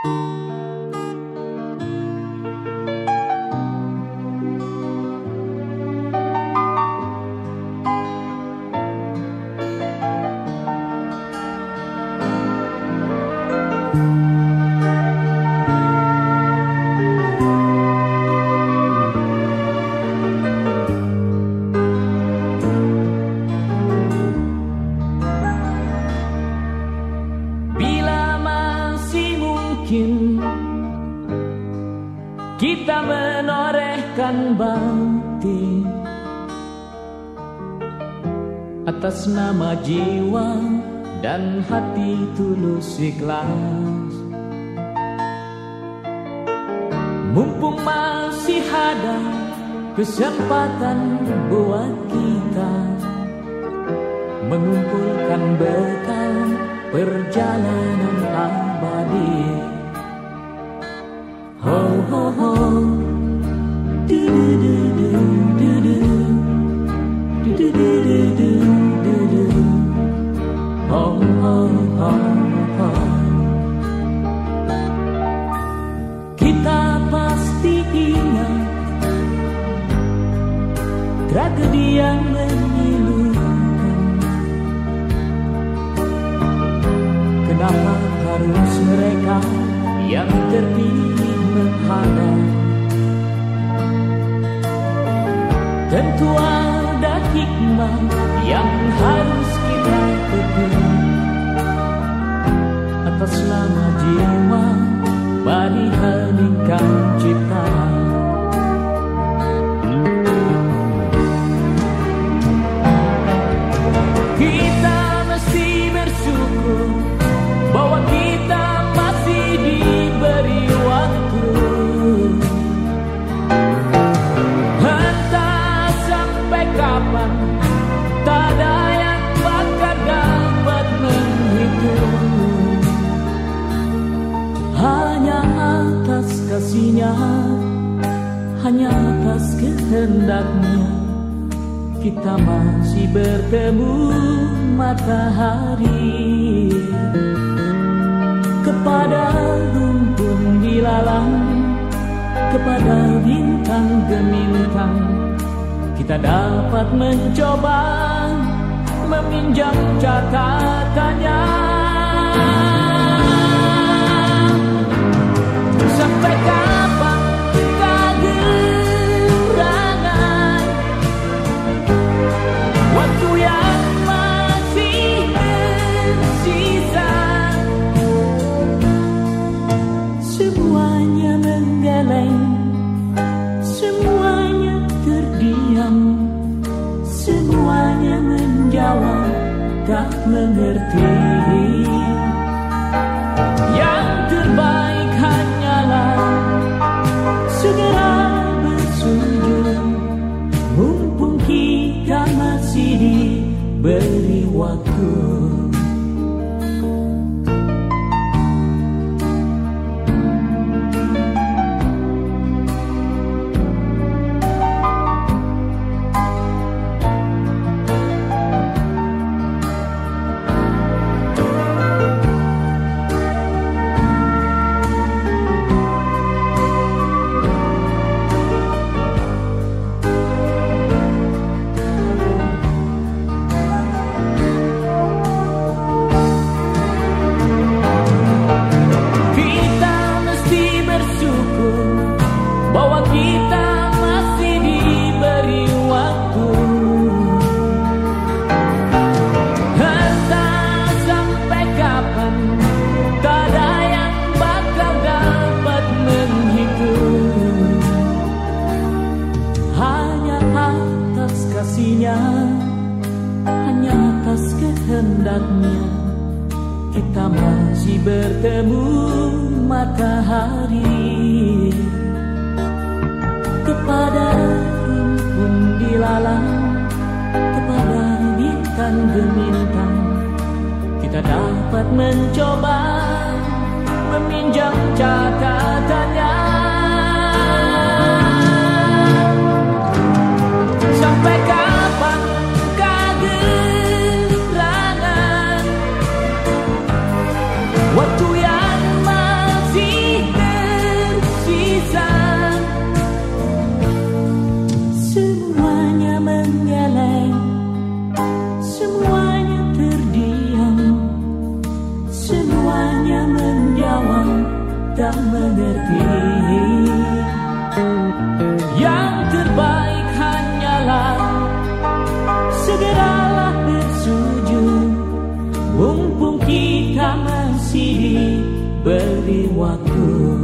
Kita menorehkan bakti atas nama jiwa dan hati tulus ikhlas. Mumpung masih ada kesempatan buat kita mengumpulkan bekal perjalanan abadi. Ho ho ho, du du du du du du du du du du du du, ho ho ho ho. Kita pasti ingat tragedi yang memilukan. Kenapa harus mereka yang terpilih menghadap? Tentu ada hikmah yang harus kita petik. Atas nama jiwa, mari heningkan cipta. Kita mesti bersyukur bahwa kita masih diberi waktu. Entah sampai kapan, tak ada yang bakal dapat menghitung. Hanya atas kasih-Nya, hanya atas kehendaknya, kita masih bertemu matahari. Kepada rumpun dilalang, kepada bintang gemintang, kita dapat mencoba meminjam catatannya. Sampai kapan kegerangan waktu yang masih tersisa? Semuanya menggeleng, semuanya terdiam, semuanya menjawab tak mengerti. Yang terbaik hanyalah segera bersujud, mumpung kita masih diberi waktu. Hanya atas kehendaknya, kita masih bertemu matahari. Kepada rumpun dilalang, kepada bintang gemintang, kita dapat mencoba meminjam catatannya. Sampai kapan kegerangan waktu yang masih hanya menjawab tak mengerti. Yang terbaik hanyalah segeralah bersujud, mumpung kita masih diberi waktu.